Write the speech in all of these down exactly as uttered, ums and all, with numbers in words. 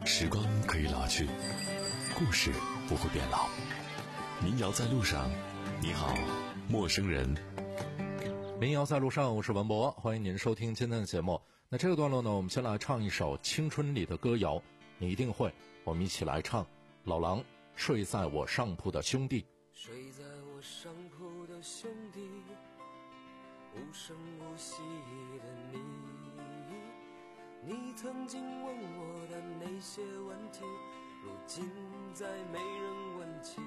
时光可以老去，故事不会变老。民谣在路上，你好，陌生人。 民谣在路上，我是文博，欢迎您收听今天的节目。那这个段落呢，我们先来唱一首青春里的歌谣，你一定会，我们一起来唱。老狼，睡在我上铺的兄弟。 睡在我上铺的兄弟，无声无息的你，你曾经问我的那些问题，如今再没人问起。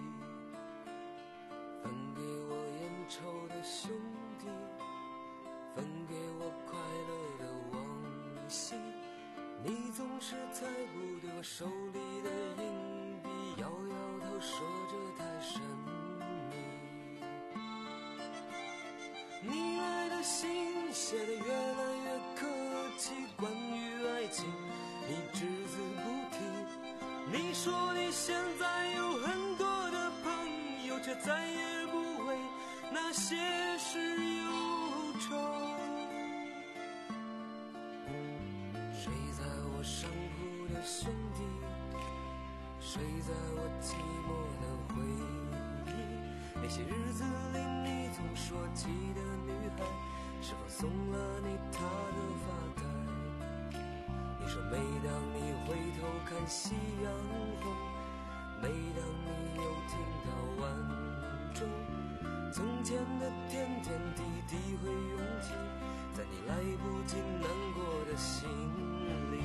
分给我烟抽的兄弟，分给我快乐的往昔，你总是猜不对我手里的硬币，摇摇头说着太神秘。你来的信写得越来越客气，关于爱情你只字不提。你说你现在有很多的朋友，却再也不为那些事忧愁。睡在我上铺的兄弟，睡在我寂寞的回忆，那些日子里你总说起的女孩，是否送了你她的发带？你说每当你回头看夕阳红，每当你又听到晚钟，从前的点点滴滴会涌起在你来不及难过的心里。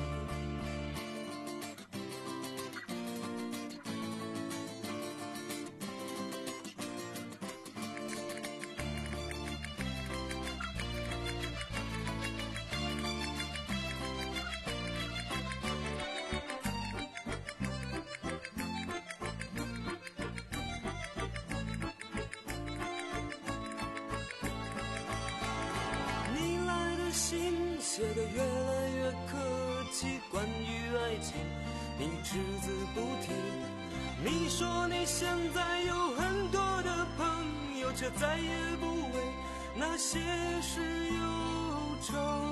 写得越来越客气，关于爱情你只字不提。你说你现在有很多的朋友，却再也不为那些事忧愁。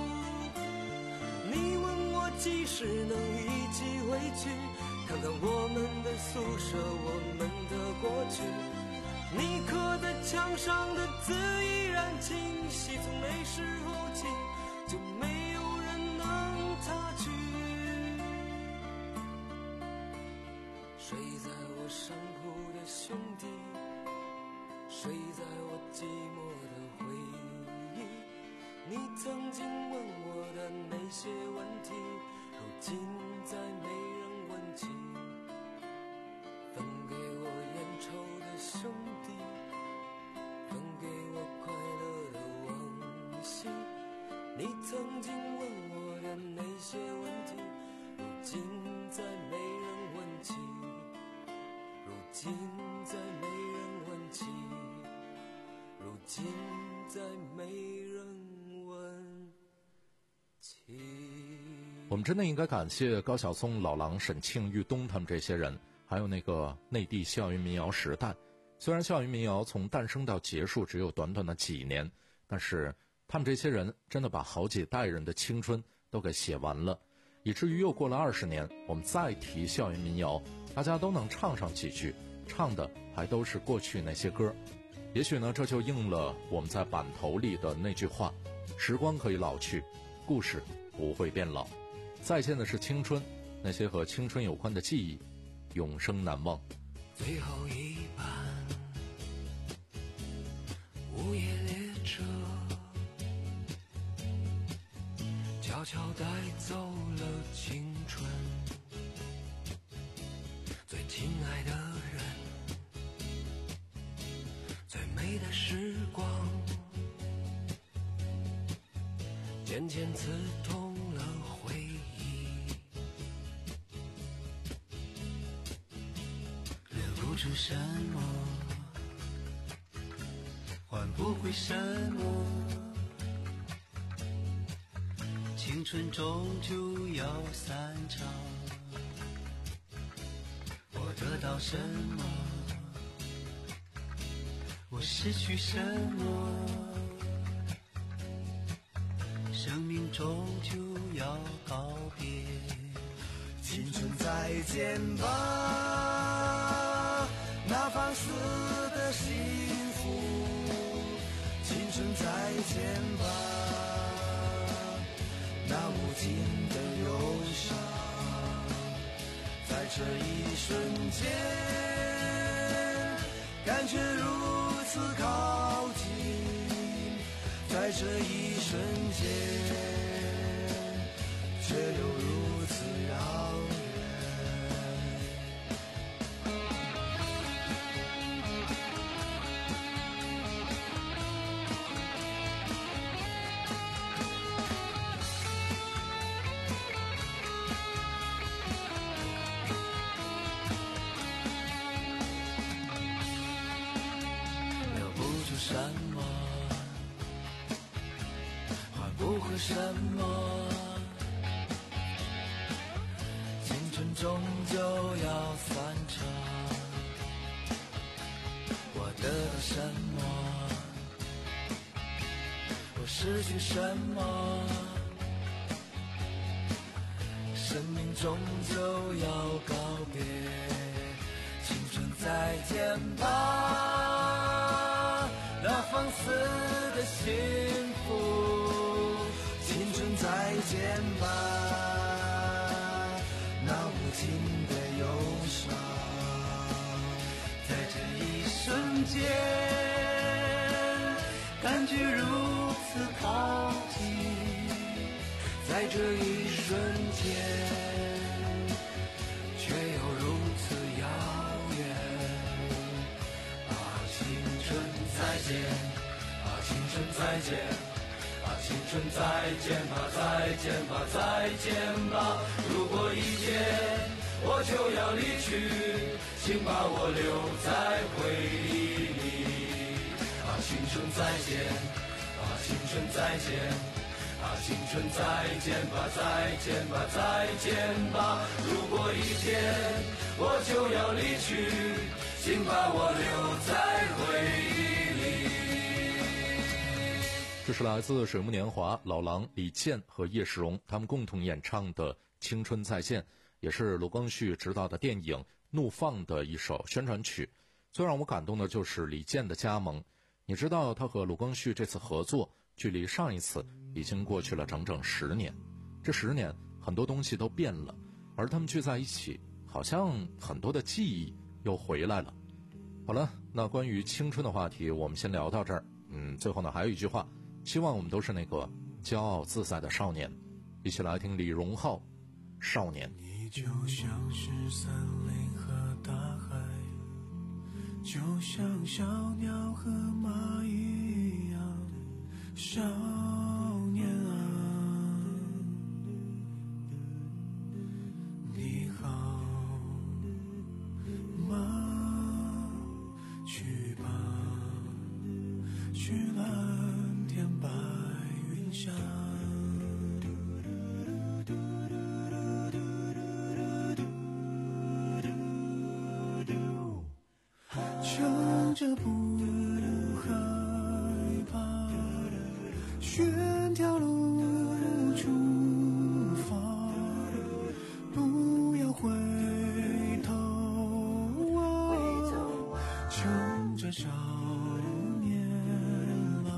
你问我几时能一起回去，看看我们的宿舍，我们的过去。你刻在墙上的字依然清晰，从那时候起就没有人能擦去。睡在我上铺的兄弟，睡在我寂寞的回忆，你曾经问我的那些问题，如今再没人问起。分给我烟抽的兄弟，分给我快乐的往昔，你曾经问我的那些问题，如今再没人问起，如今再没人问起，如今再没人问起。 我们真的应该感谢高晓松、老狼、沈庆、玉东他们这些人，还有那个内地校园民谣时代。虽然校园民谣从诞生到结束只有短短的几年，但是他们这些人真的把好几代人的青春都给写完了，以至于又过了二十年，我们再提校园民谣，大家都能唱上几句，唱的还都是过去那些歌。也许呢，这就应了我们在版头里的那句话：时光可以老去，故事不会变老。再见的是青春，那些和青春有关的记忆，永生难忘。 最后一班午夜列车悄悄带走了青春，最亲爱的人，最美的时光，渐渐刺痛了回忆，留不住什么，换不回什么，青春终究要散场。我得到什么，我失去什么，生命终究要告别。 青春在再见吧，那放肆的幸福，青春再见吧，那无尽的忧伤，在这一瞬间，感觉如此靠近，在这一瞬间，却又如此遥远。留不住什么，换不回什么，终究要散场，我得到什么，我失去什么，生命终究要告别，青春再见吧，那放肆的幸福，青春再见吧，那无尽的忧伤，在这一瞬间，感觉如此靠近，在这一瞬间，却又如此遥远。啊，青春再见，啊，青春再见，啊，青春再见吧，再见吧，再见吧。如果一天我就要离去，请把我留在回忆里。啊，青春再见，啊，青春再见，啊，青春再见吧，再见吧，再见吧。如果一天我就要离去，请把我留在回忆里。 这是来自水木年华、老狼、李健和叶世荣他们共同演唱的《青春再见》，也是卢光绪执导的电影《怒放》的一首宣传曲。最让我感动的就是李健的加盟。你知道他和卢光绪这次合作距离上一次已经过去了整整十年，这十年很多东西都变了，而他们聚在一起，好像很多的记忆又回来了。好了，那关于青春的话题我们先聊到这儿。嗯，最后呢还有一句话，希望我们都是那个骄傲自在的少年。一起来听李荣浩《少年》。 你就像是森林和大海，就像小鸟和蚂蚁一样，少年啊，你好吗？去吧，去蓝天白云下。撑着不害怕，选条路出发，不要回头啊，撑着少年郎。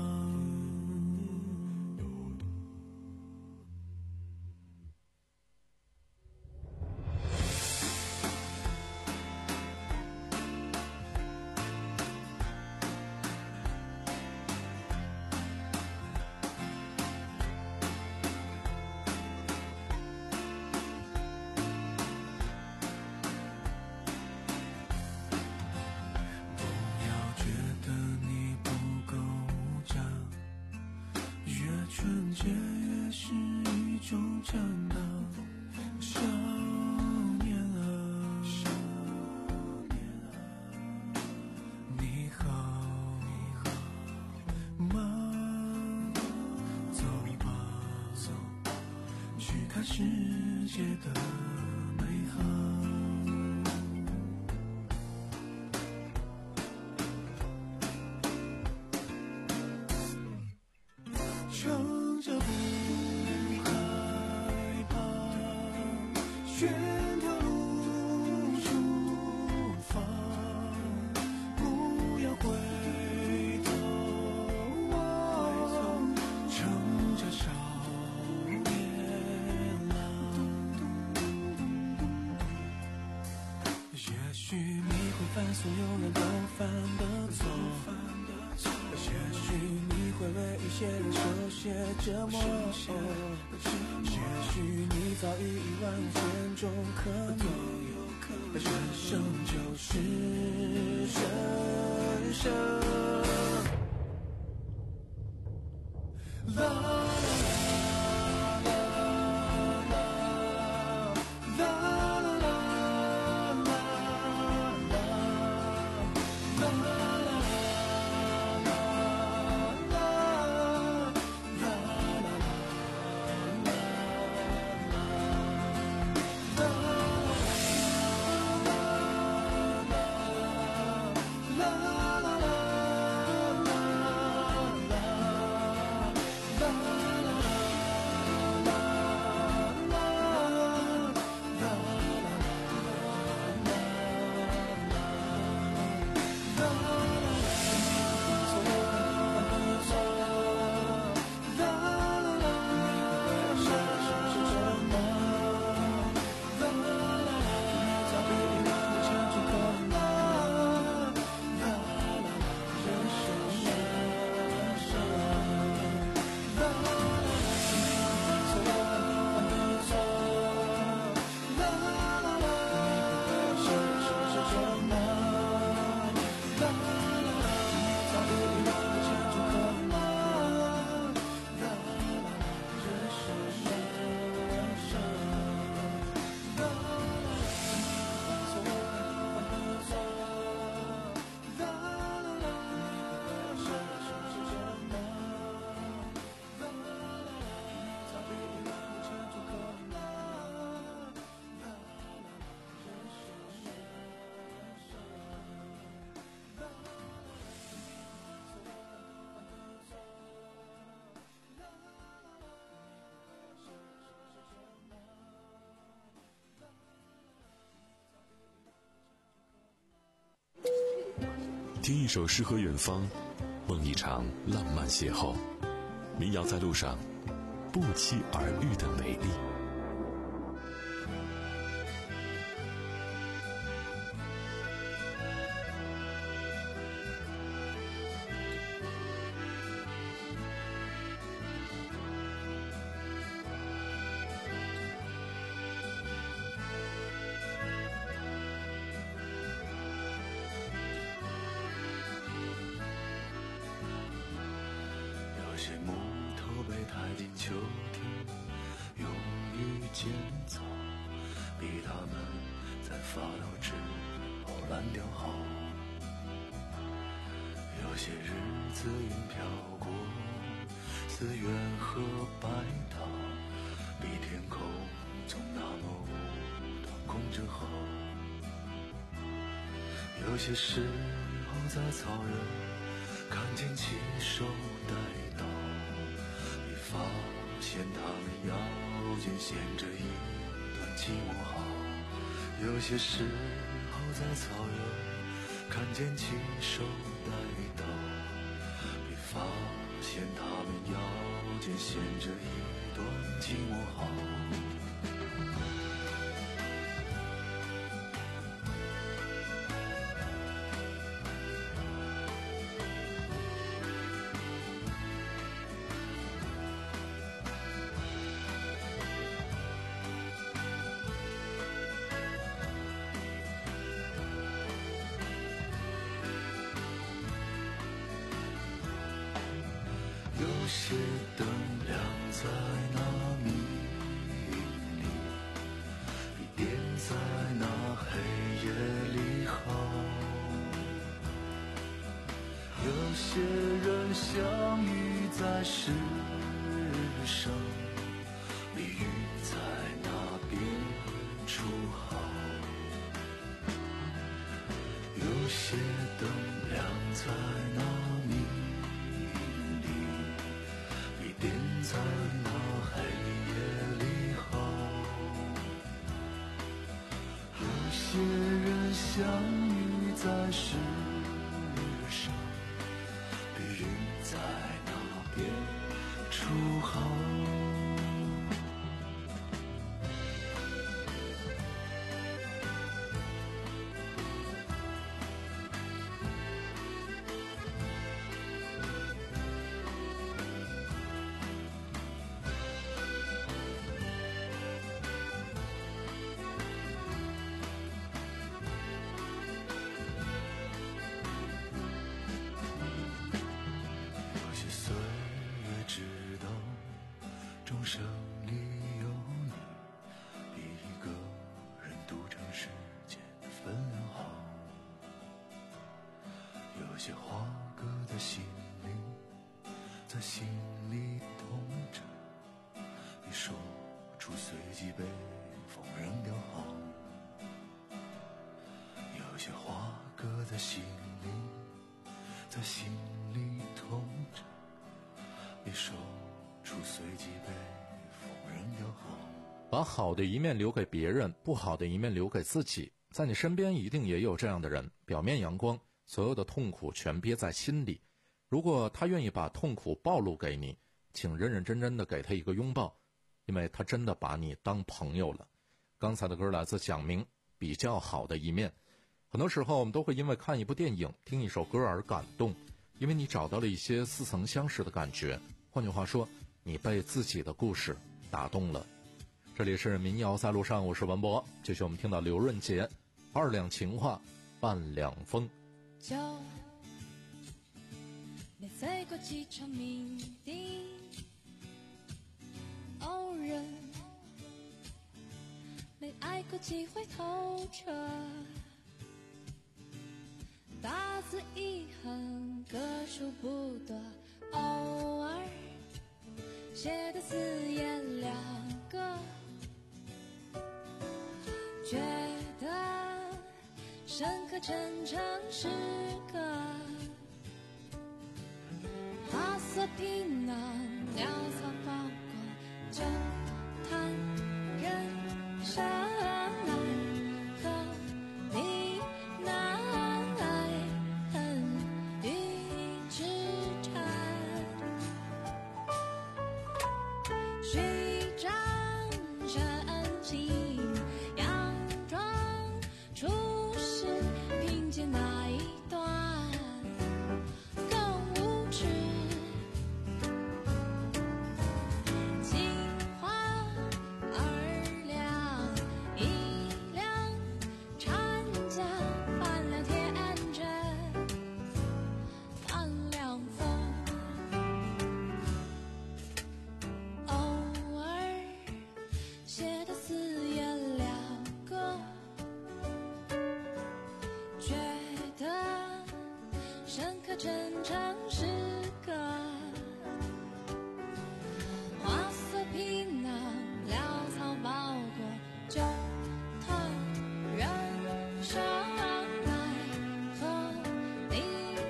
纯洁也是一种长大，少年啊，少年啊，你好，你好吗？走吧，走吧，去看世界的美好。撑着不害怕，选条路所有人都犯的错。也许你会为一些人手写折磨，也许你早已亿万无限种可能，人生就是人生。啦啦听一首诗和远方，梦一场浪漫邂逅。民谣在路上，不期而遇的美丽。 有些木头被抬进秋天，用力建造，逼它们在发芽之后烂掉好。有些日子云飘过，四月和白桃，比天空中那么无端空着好。有些时候在草原看见骑手带刀，你发现他们腰间衔着一段寂寞号。有些时候在草原看见骑手带刀，你发现他们腰间衔着一段寂寞号。有些灯亮在那密云里，比点在那黑夜里好。有些人相遇在世上，比遇在那边处好。有些灯亮在那密云里，比点在那黑夜里好。有些人相遇在世上，比遇在那边处好。 心灵在心里痛着，一手出随即被风扔掉好。有些话搁在心里，在心里痛着，一手出随即被风扔掉好。 把好的一面留给别人，不好的一面留给自己。在你身边一定也有这样的人，表面阳光，所有的痛苦全憋在心里。如果他愿意把痛苦暴露给你，请认认真真的给他一个拥抱，因为他真的把你当朋友了。刚才的歌来自蒋明，比较好的一面。很多时候我们都会因为看一部电影，听一首歌而感动，因为你找到了一些似曾相识的感觉。换句话说，你被自己的故事打动了。这里是民谣在路上，我是文博。继续我们听到刘润杰，二两情话半两风。 就没醉过几场酩酊，偶人没爱过几回透彻，大字一横，个数不多，偶尔写的字眼两个，觉得深刻真诚是个花色皮囊，潦草包裹，就谈人生来和你来恨与之缠，虚张声情，佯装出世，凭借那一段更无耻，情话二两一两，掺假半两天真，半两风，偶尔写的字眼两个，觉得深刻真诚是个花色皮囊，潦草包裹，就谈人生来和你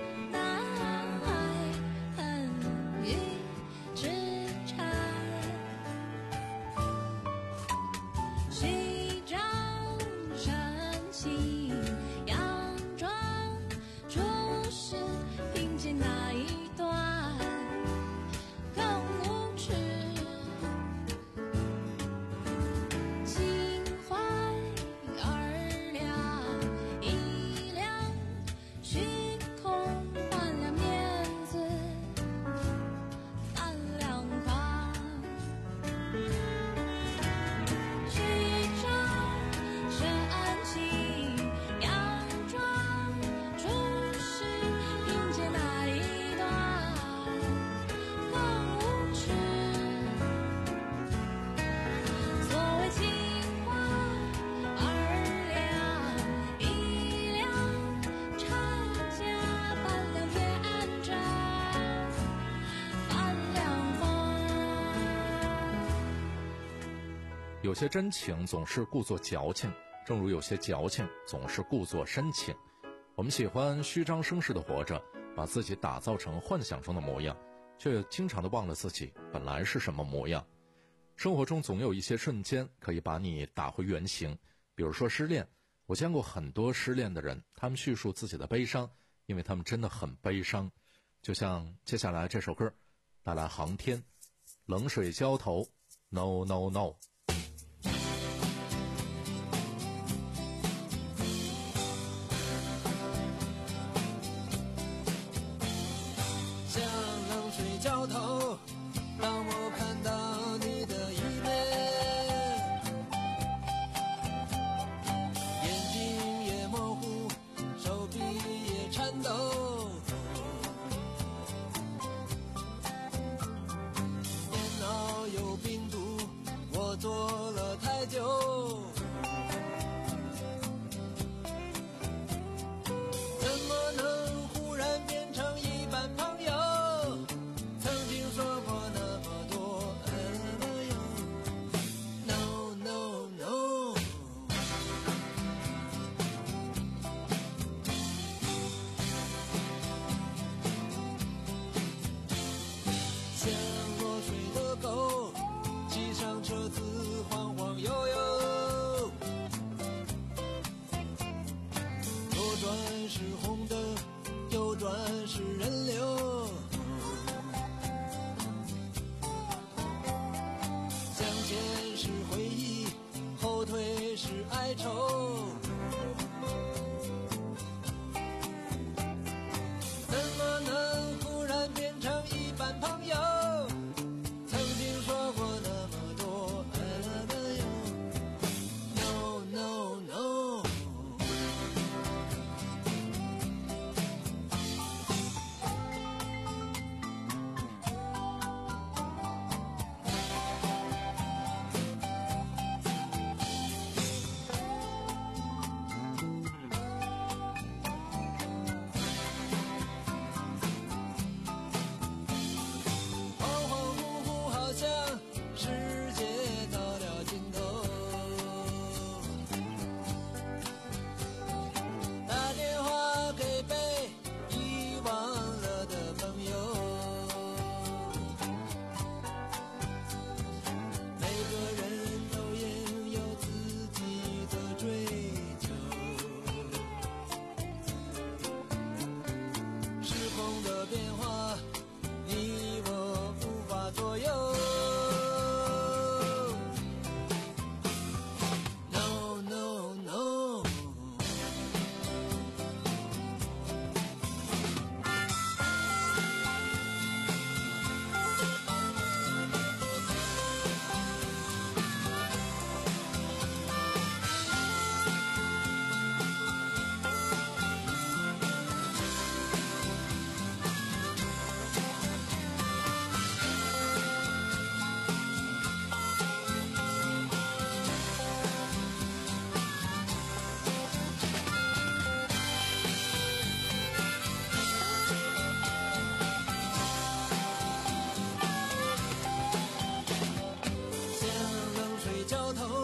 来恨与之缠，虚张声情，佯装出世，凭借那一段更无耻，情怀二两一两，虚空换了面子，半两光，虚张声情，佯装出世，凭借那一段更无耻。所谓情话二两一两，掺假半两天真，半两风。 有些真情总是故作矫情，正如有些矫情总是故作深情。我们喜欢虚张声势的活着，把自己打造成幻想中的模样，却经常的忘了自己本来是什么模样。生活中总有一些瞬间可以把你打回原形，比如说失恋。我见过很多失恋的人，他们叙述自己的悲伤，因为他们真的很悲伤。就像接下来这首歌，带来航天，冷水浇头 No No No。 像冷水浇头，让我看到你的一面，眼睛也模糊，手臂也颤抖，电脑有病毒，我做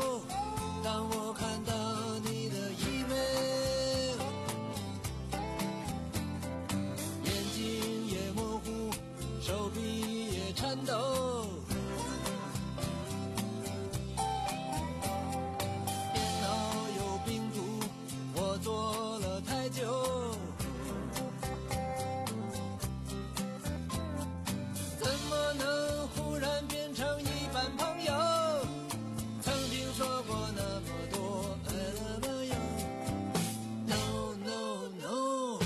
当我看到你的 email， 眼睛也模糊，手臂也颤抖，电脑有病毒，我做了太久，怎么能忽然变成一般朋友？曾经说过那么多 I love you No no no，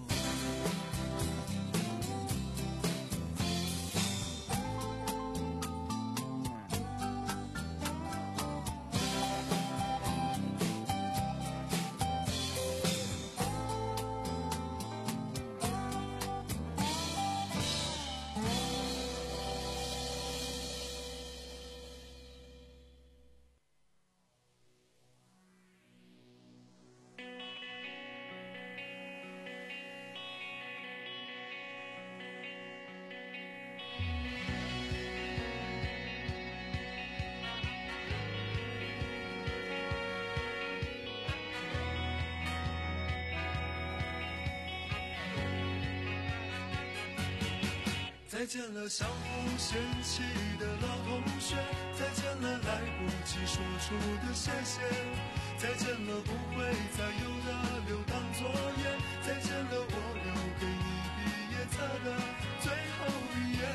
再见了相互嫌弃的老同学，再见了来不及说出的谢谢，再见了不会再有的留堂作业，再见了我留给你毕业册的最后一页。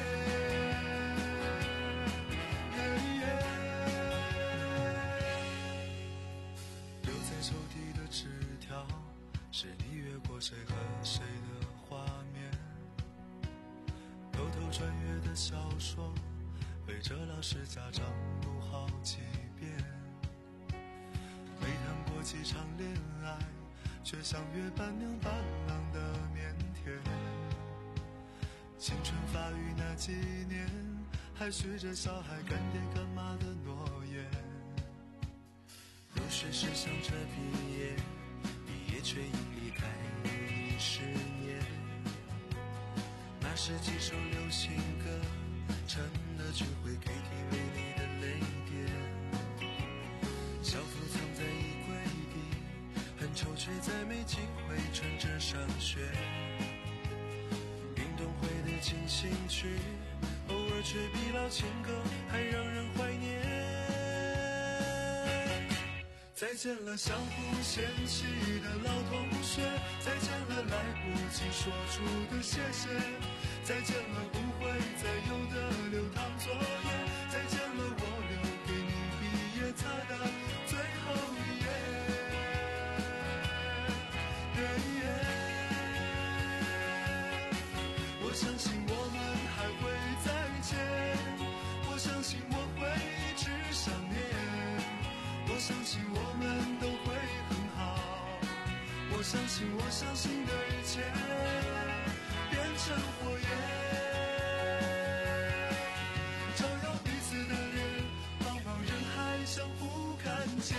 留在抽屉的纸条，是你越过谁和谁的画面。偷偷穿越的小说，背着老师家长读好几遍。没谈过几场恋爱，却像约伴娘伴郎的腼腆。青春发育那几年，还许着小孩干爹干妈的诺言。入学时想着毕业，毕业却因离开你十年。那是几首流行歌，成了聚会 K T V 里的泪点。校服藏在衣柜底，很丑却再没机会穿着上学。运动会的进行曲，偶尔却比老情歌还让人怀念。再见了相互嫌弃的老同学，再见了来不及说出的谢谢，再见了不会再有的留堂作业，再见了我留给你毕业册的最后一页。我相信我们还会再见，我相信我会一直想念，我相信我们都会很好，我相信我相信的一切变成火焰，照耀彼此的脸，茫茫人海相互看见。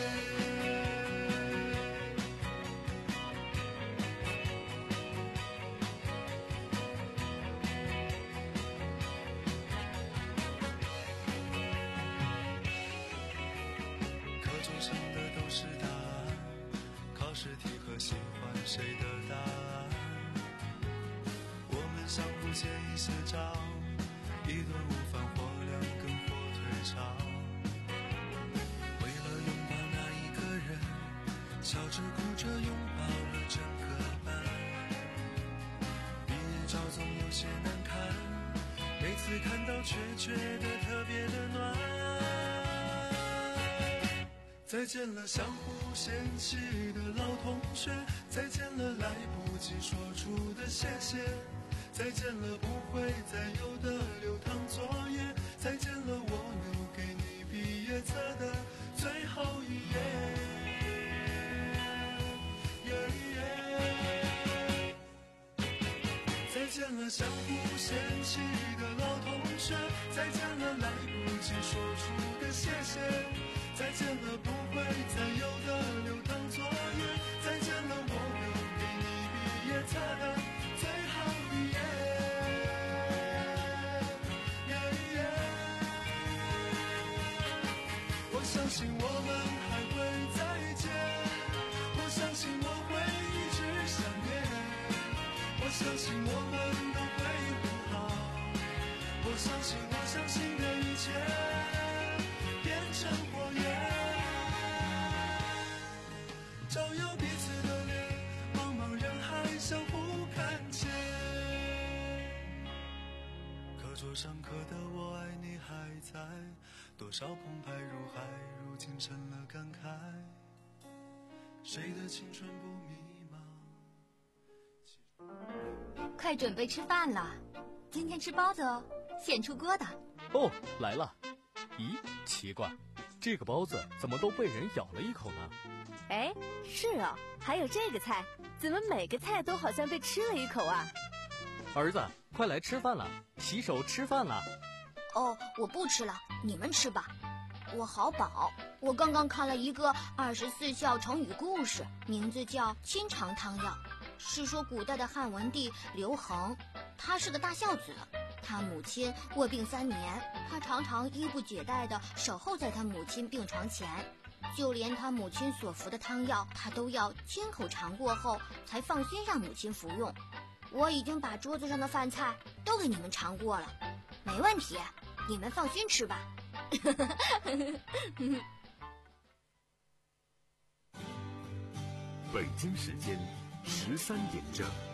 课桌上的都是答案，考试题和喜欢谁的答案，我们相互借一些招，一顿午饭或两根火腿肠，为了拥抱那一个人，笑着哭着拥抱了整个班。毕业照总有些难看，每次看到却觉得特别的暖。再见了相互嫌弃的老同学，再见了来不及说出的谢谢，再见了不会再有的留堂作业，再见了我留给你毕业册的最后一页。再见了相互嫌弃的老同学，再见了来不及说出的谢谢，再见了不会再有的留堂作业，再见了我留给你毕业册的最后一页。我相信我们受伤刻的我爱你还在，多少澎湃如海，如今成了感慨。谁的青春不迷茫？ 快准备吃饭了，今天吃包子哦，现出锅的。 哦，来了。咦，奇怪，这个包子怎么都被人咬了一口呢？ 哎，是哦，还有这个菜，怎么每个菜都好像被吃了一口啊？ 儿子，快来吃饭了，洗手吃饭了。 哦，我不吃了，你们吃吧。我好饱，我刚刚看了一个二十四孝成语故事，名字叫清肠汤药，是说古代的汉文帝刘恒，他是个大孝子，他母亲卧病三年，他常常衣不解带地守候在他母亲病床前，就连他母亲所服的汤药，他都要亲口尝过后才放心让母亲服用。我已经把桌子上的饭菜都给你们尝过了，没问题，你们放心吃吧。 北京时间十三点整。